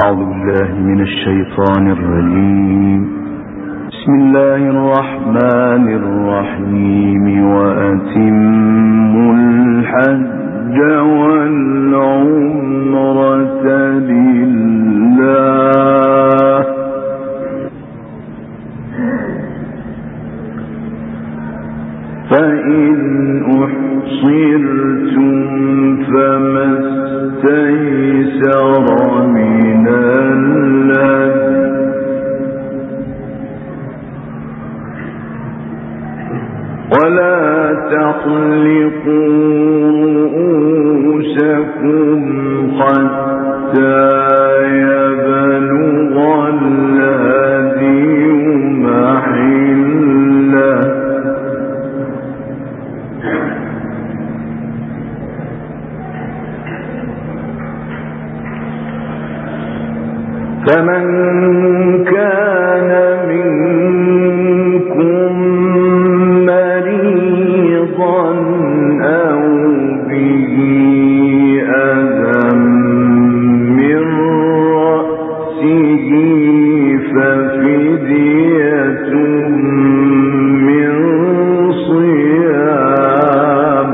أعوذ بالله من الشيطان الرجيم. بسم الله الرحمن الرحيم. وأتموا الحج والعمرة لله فإن أحصرتم فما استيسر من الهدي ولا تحلقوا رؤوسكم حتى يبلغ الهدي محله فمن كان منكم مريضا أو به أذى من رأسه ففدية من صيام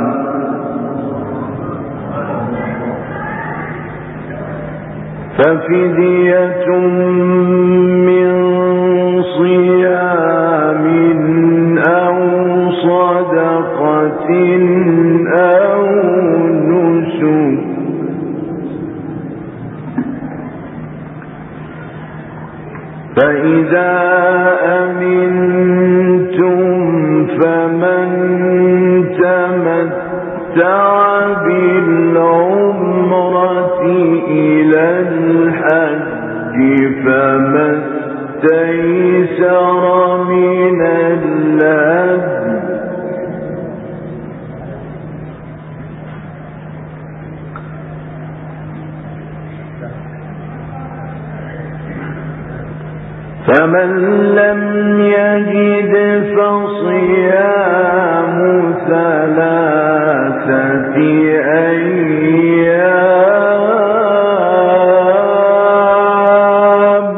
أو صدقة أو نسك فإذا أمنتم فمن تمتع بالعمرة إلى الحج فما استيسر من الهدي فمن لم يجد فصيام 3 أيام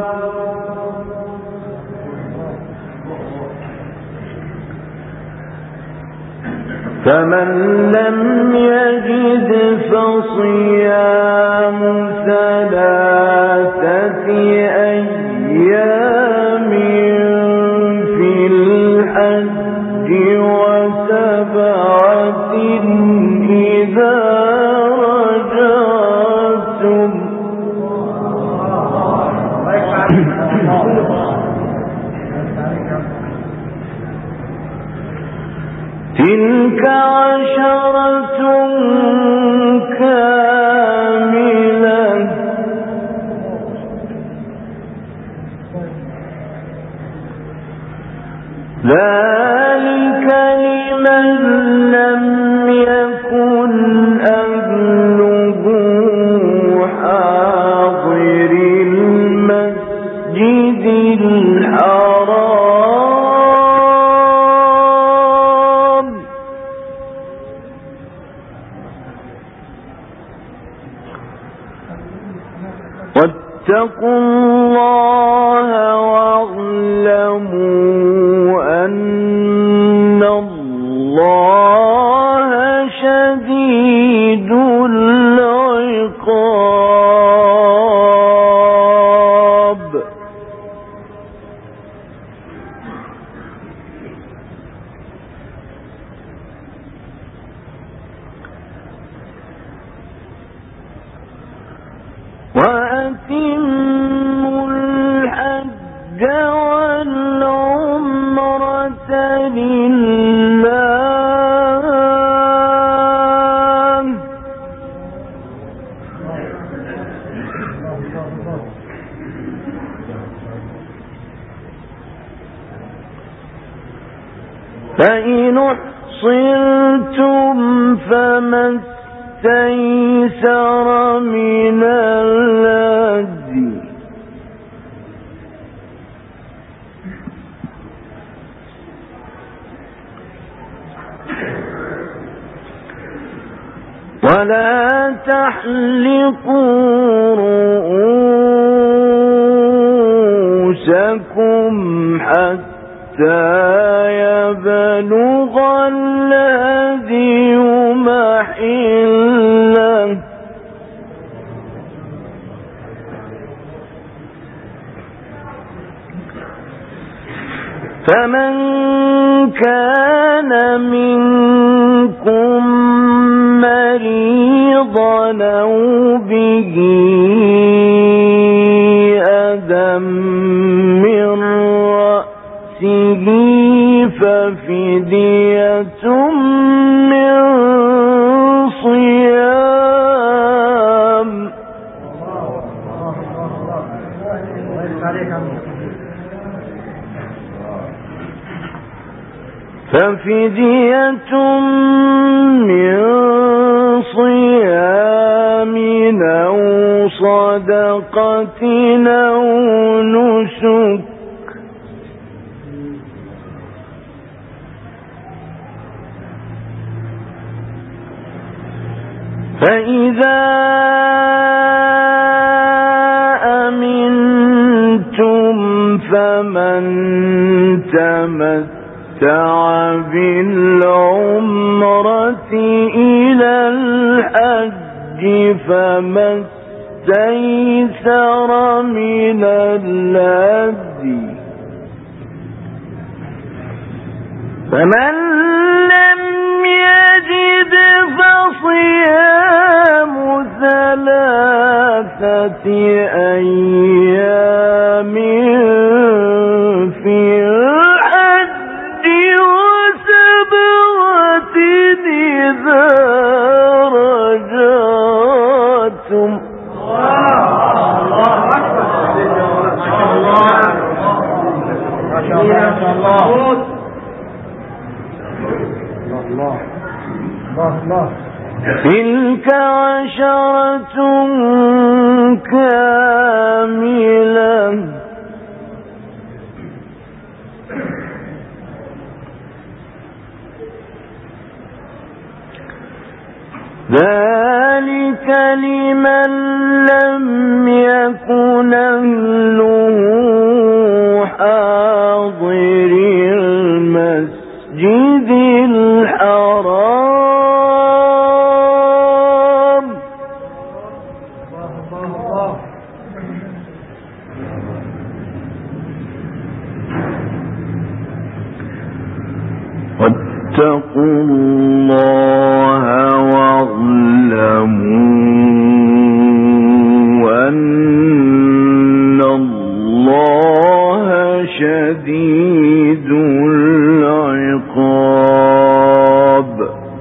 فمن لم يجد فصيام 3 أيام في الحج و7 إذا رجعتم تلك 10 كاملة ذلك لمن لم يكن أهله حاضر المسجد الحرام واتقوا الله واعلموا أن الله شديد العقاب وأتموا الحج والعمرة لله فإن أحصرتم فما استيسر من الهدي ولا تحلقوا رؤوسكم لكم حتى يبلغ الهدي محله فمن كان منكم مريضا أو به أذى من رأسه ففدية من صيام أو صدقة أو نسك فإذا أمنتم فمن تمتع بالعمرة إلى الحج فما استيسر من الهدي فمن لم يجد فصيام 3 أيام في الحج و7 إذا رجعتم تلك 10 كاملة ذلك لمن لم يكن أهله حاضر المسجد الحرام واتقوا الله واعلموا أن الله شديد العقاب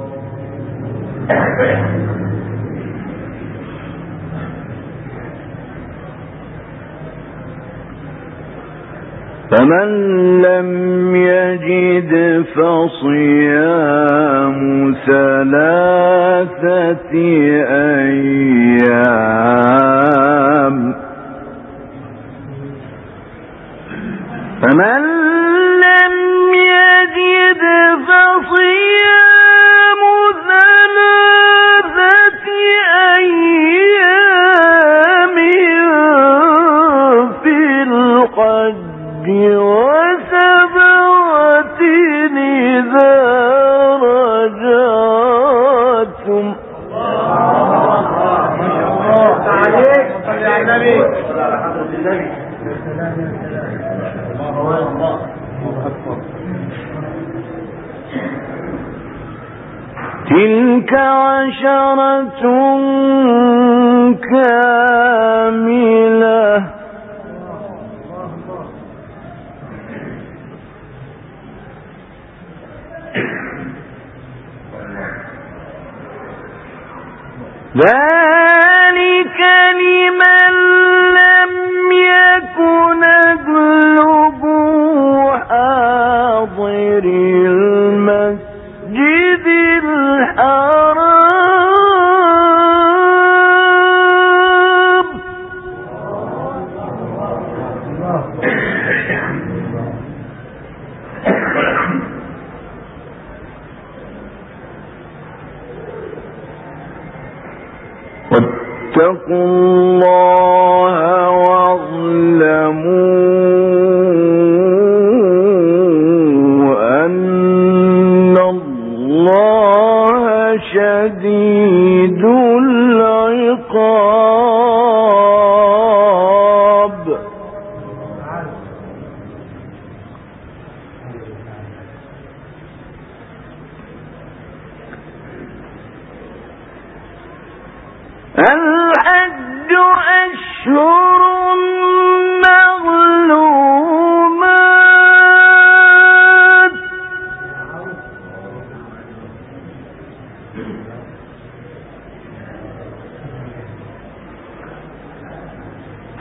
فمن لم يجد فصيام 3 أيام فمن لم يجد فصيام 3 أيام في الحج و7 إذا رجعتم تلك 10 كاملة ذلك لمن لم يكن أهله حاضر المسجد الحرام واتقوا الله واعلموا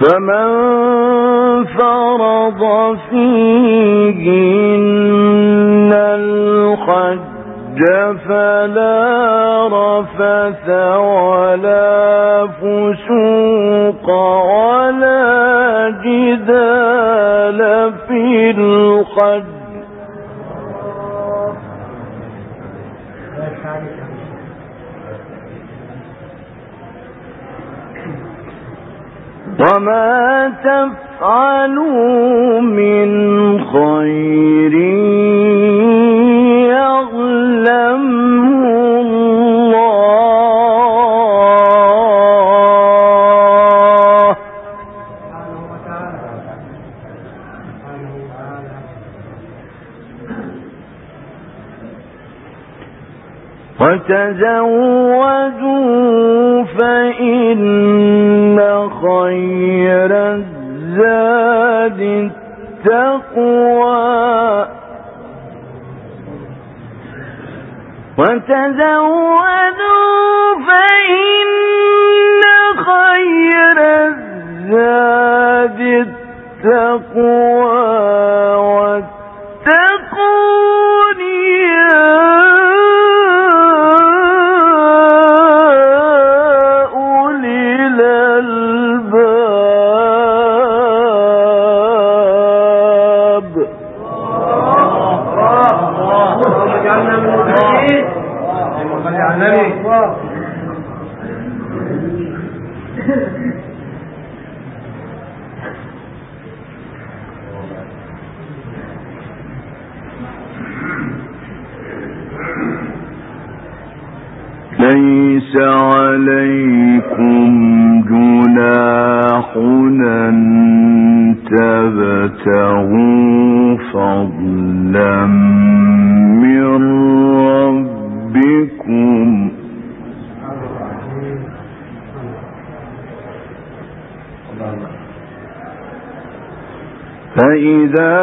فمن فرض فيهن الحج فلا رفث ولا فسوق ولا جدال في الحج وما تفعلوا من خير يعلمه الله وتزودوا فإن خير الزاد التقوى وتزودوا فإن خير الزاد التقوى واتقون يا ليس عليكم جناح أن تبتغوا فضلا من ربكم فإذا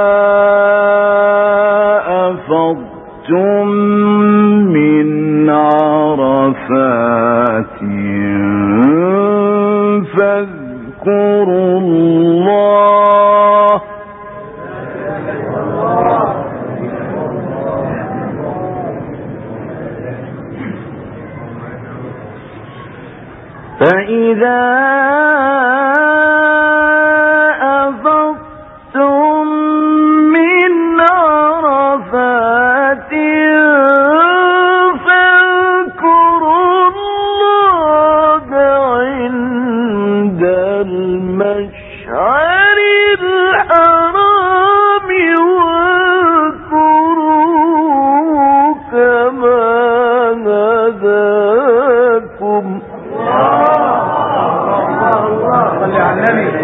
أفضتم من عرفات فاذكروا الله فإذا أفضتم من عرفات فاذكروا الله عند المشعر الحرام واذكروه كما هداكم صل على النبي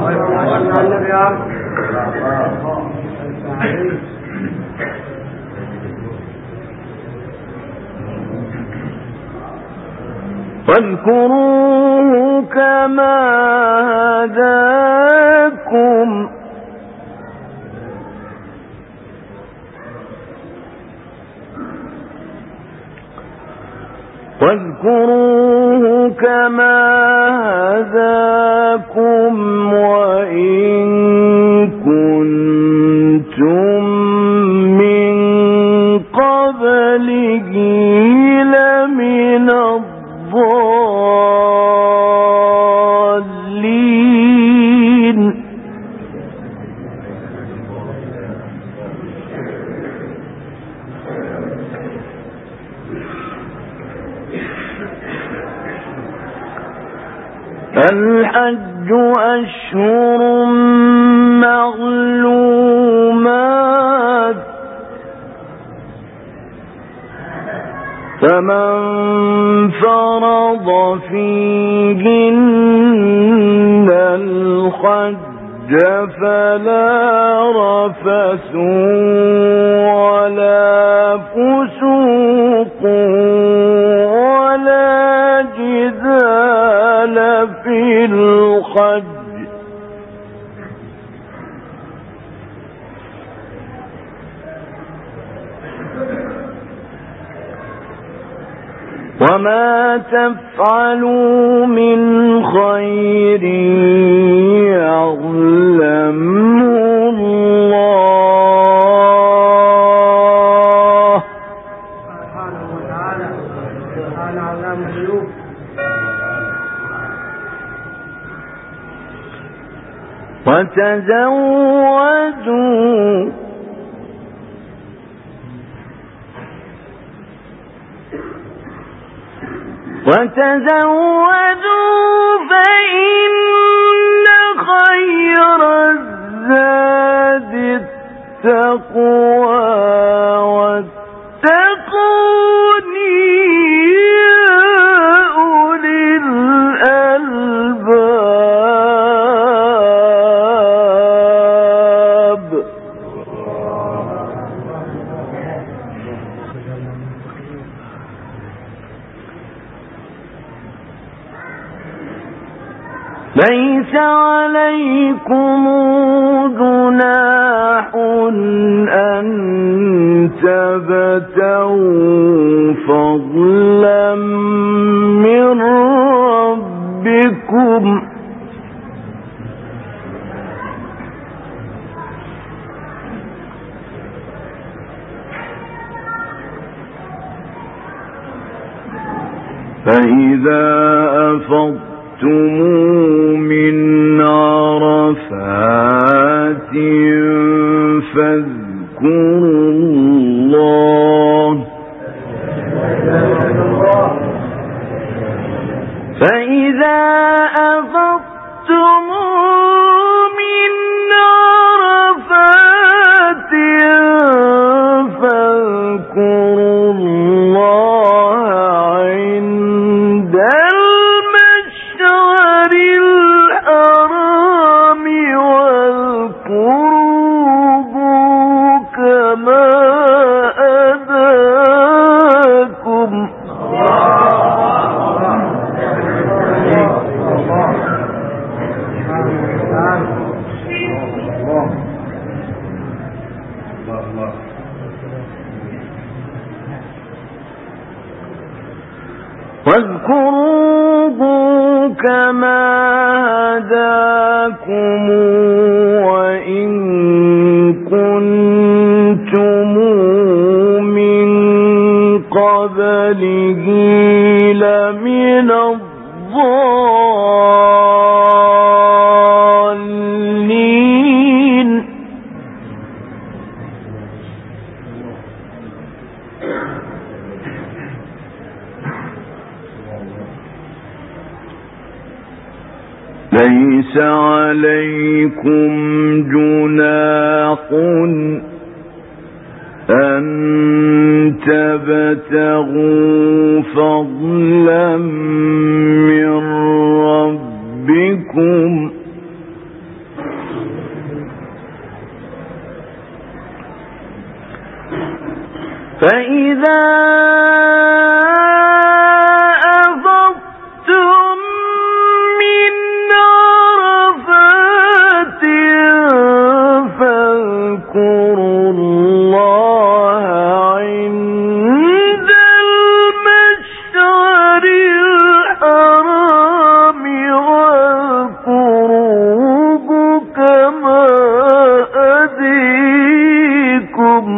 واذكروه كما هداكم واذكروه كما هداكم وإن كنتم من قبله لمن الضالين الحج أشهر معلومات فمن فرض فيهن الحج فلا رفث ولا فسوق ولا جدال في الحج وما تفعلوا من خير يعلمه الله سبحانه وتعالى. وتزودوا فإن خير الزاد التقوى واتقوني يا أولي الألباب. ليس عليكم جناح أن تبتغوا فضلا من ربكم فإذا أفضتم من عرفات فاذكروا الله فإذا أفضتم من عرفات فاذكروا الله عند المشعر الحرام واذكروه كما هداكم واذكروه كما هداكم وإن كنتم من قبله لمن الضالين. ليس عليكم جناح أن تبتغوا فضلا من ربكم فإذا أفضتم من عرفات فاذكروا الله عند المشعر الحرام واذكروه كما هديكم.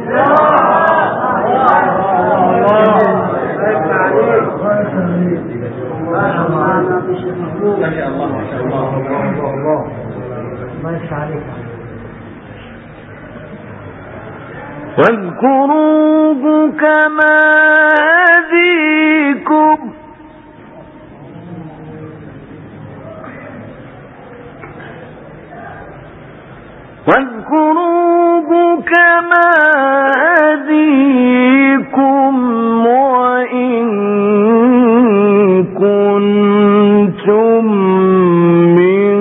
واذكروه كما هديكم وإن كنتم من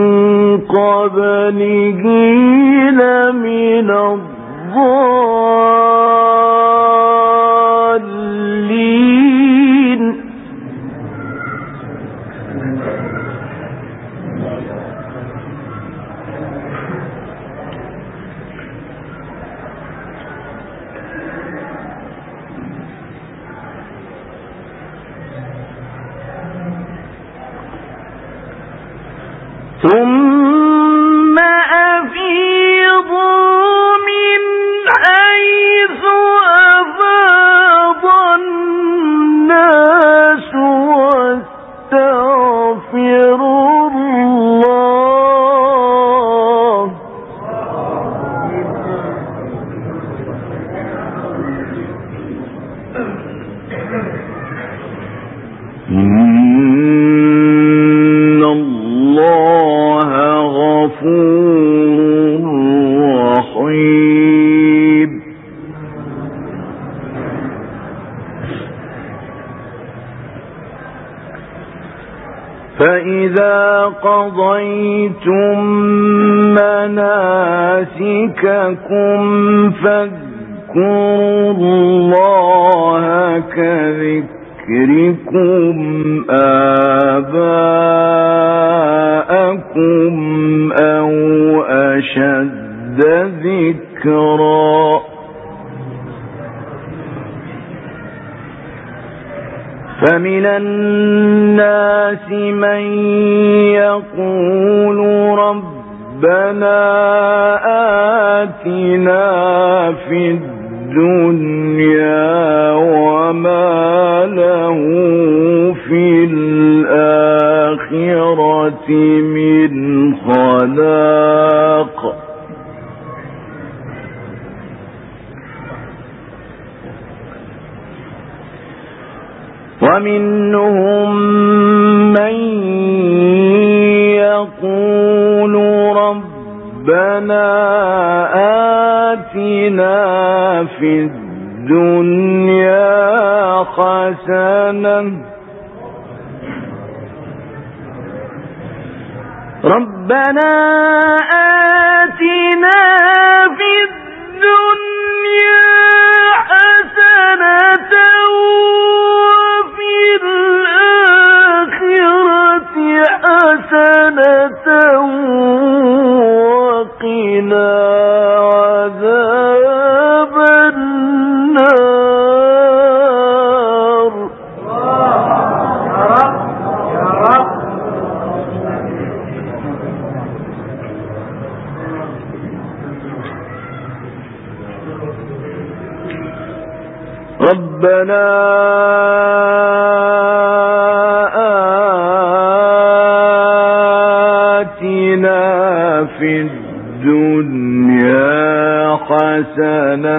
قبله لمن الضالين. ثم أفيضوا من حيث أفاض الناس واستغفروا الله إن الله غفور رحيم. فإذا قضيتم مناسككم فاذكروا الله كذكركم آباءكم أو أشد ذكرا فمن الناس من يقول ربنا آتنا في الدنيا وما له في الآخرة من خلاق ومنهم من يقول ربنا آتنا في الدنيا حسنة ربنا آتنا في الدنيا حسنة وفي الآخرة حسنة وقنا عذاب النار. ربنا آتنا في الدنيا حسنة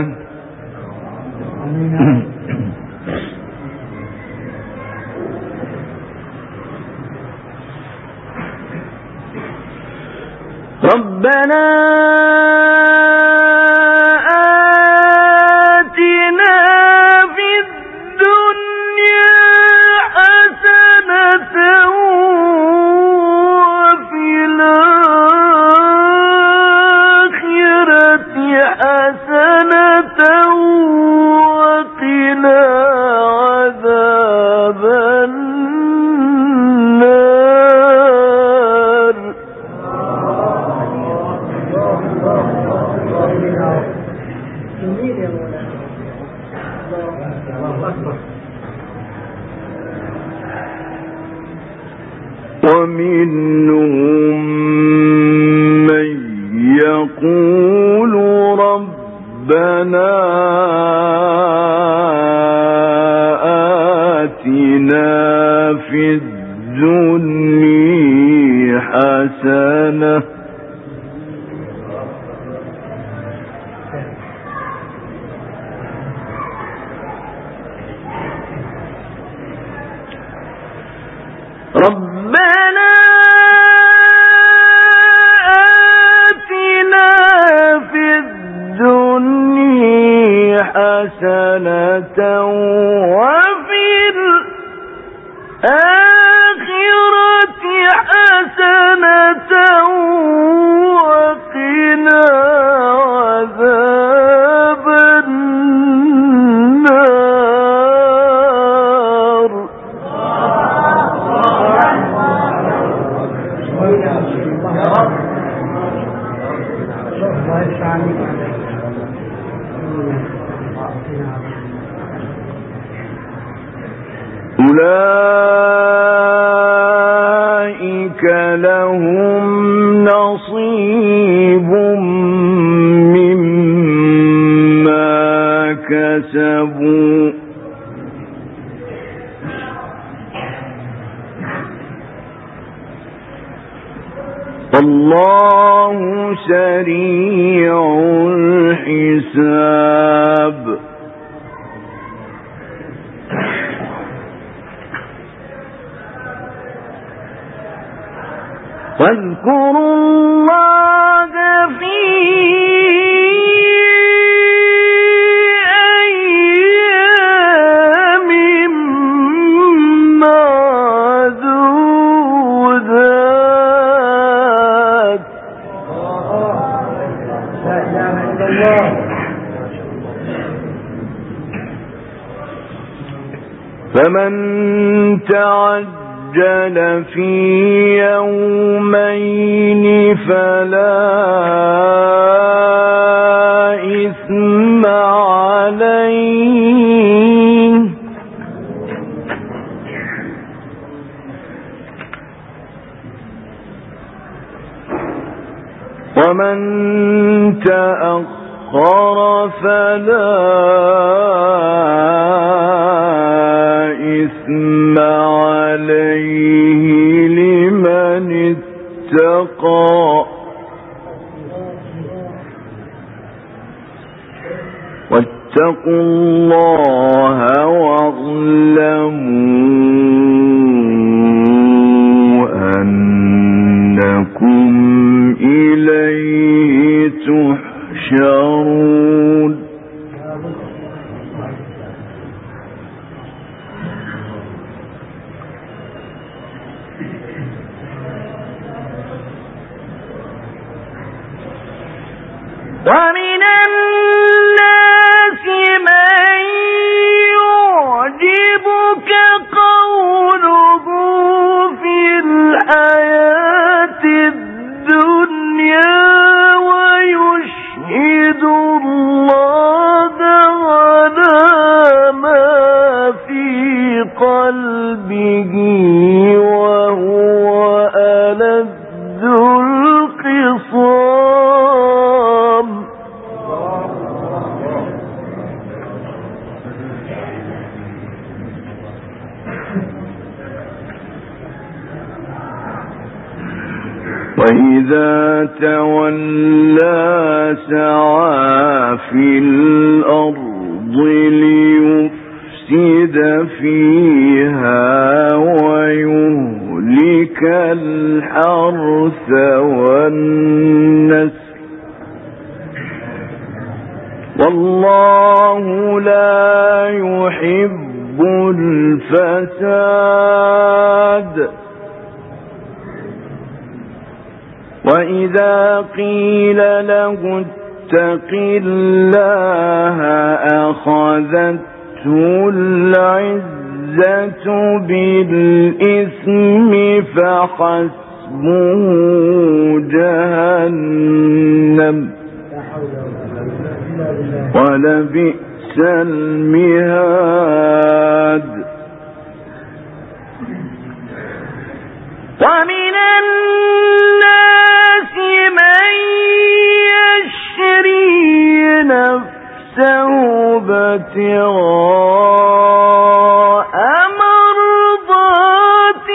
ربنا آتنا في الدنيا حسنة وفي الآخرة حسنة وقنا عذاب النار. ومنهم من يقول ربنا آتنا في الدنيا حسنة ربنا آتنا في الدنيا حسنة وفي الآخرة حسنة وقنا عذاب النار. أولئك أولئك لهم نصيب مما كسبوا والله سريع الحساب واذكروا الله في أيام معدودات فمن تعجل في يومين فلا إثم عليه ومن تأخر فلا إثم عليه لمن اتقى واتقوا الله واعلموا أنكم إليه تحشرون ومن الناس من يعجبك قوله في الحياة الدنيا ويشهد الله على ما في قلبه وهو ألد الخصام وإذا تولى سعى في الأرض ليفسد فيها ويهلك الحرث والنسل والله لا يحب الفساد وإذا قيل له اتق الله أخذته العزة بالإثم فحسبه جهنم ولبئس المهاد ومن الناس من يشري نفسه ابتغاء مرضات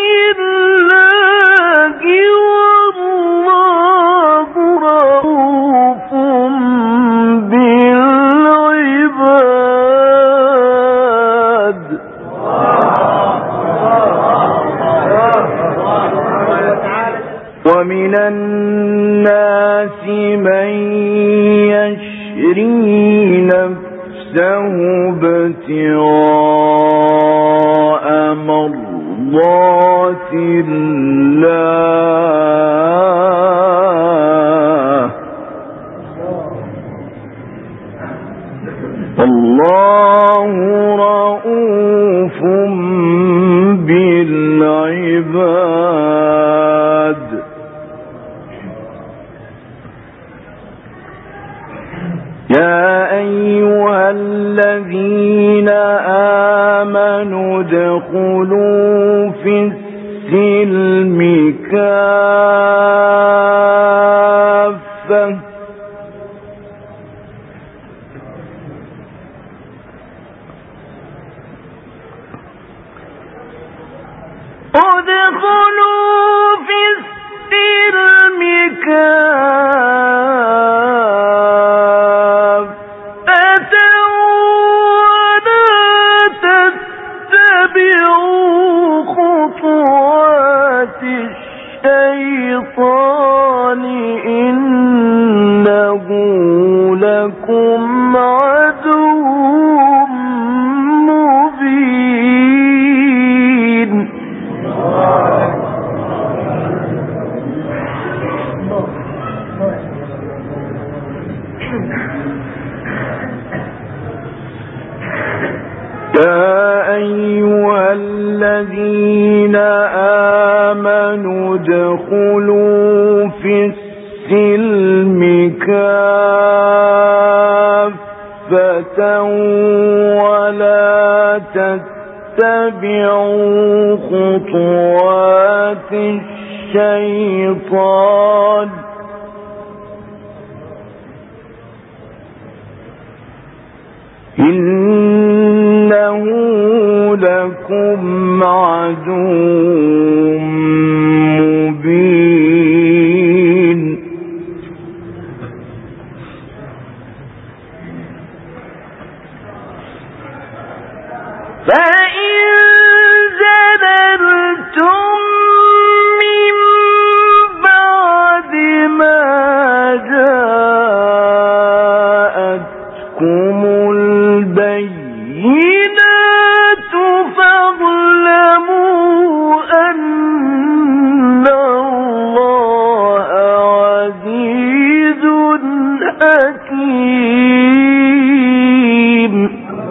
الله والله رؤوف بالعباد ومن الناس من يشري نفسه ابتغاء مرضات الله والله رؤوف بالعباد يا أيها الذين آمنوا ادخلوا في السلم كافة ادخلوا في السلم كافة ولا تتبعوا خطوات الشيطان إنه لكم عدو مبين. يا أيها الذين آمنوا ادخلوا في السلم كافة ولا تتبعوا خطوات الشيطان إنه لكم عدو مبين. فإن زللتم من بعد ما جاءتكم البينات فاعلموا أن الله عزيز حكيم.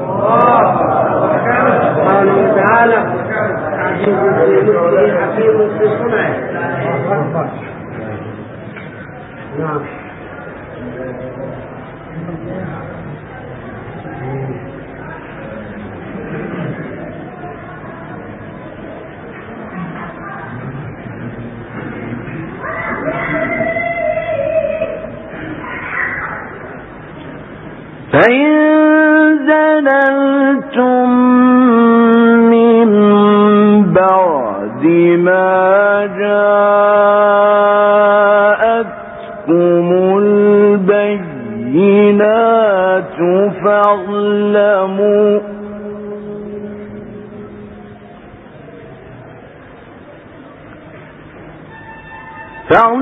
قالوا تعالى عزيز في ملكه حكيم في صنعه. نعم. فإن زللتم من بعد ما جاءتكم البينات فاعلموا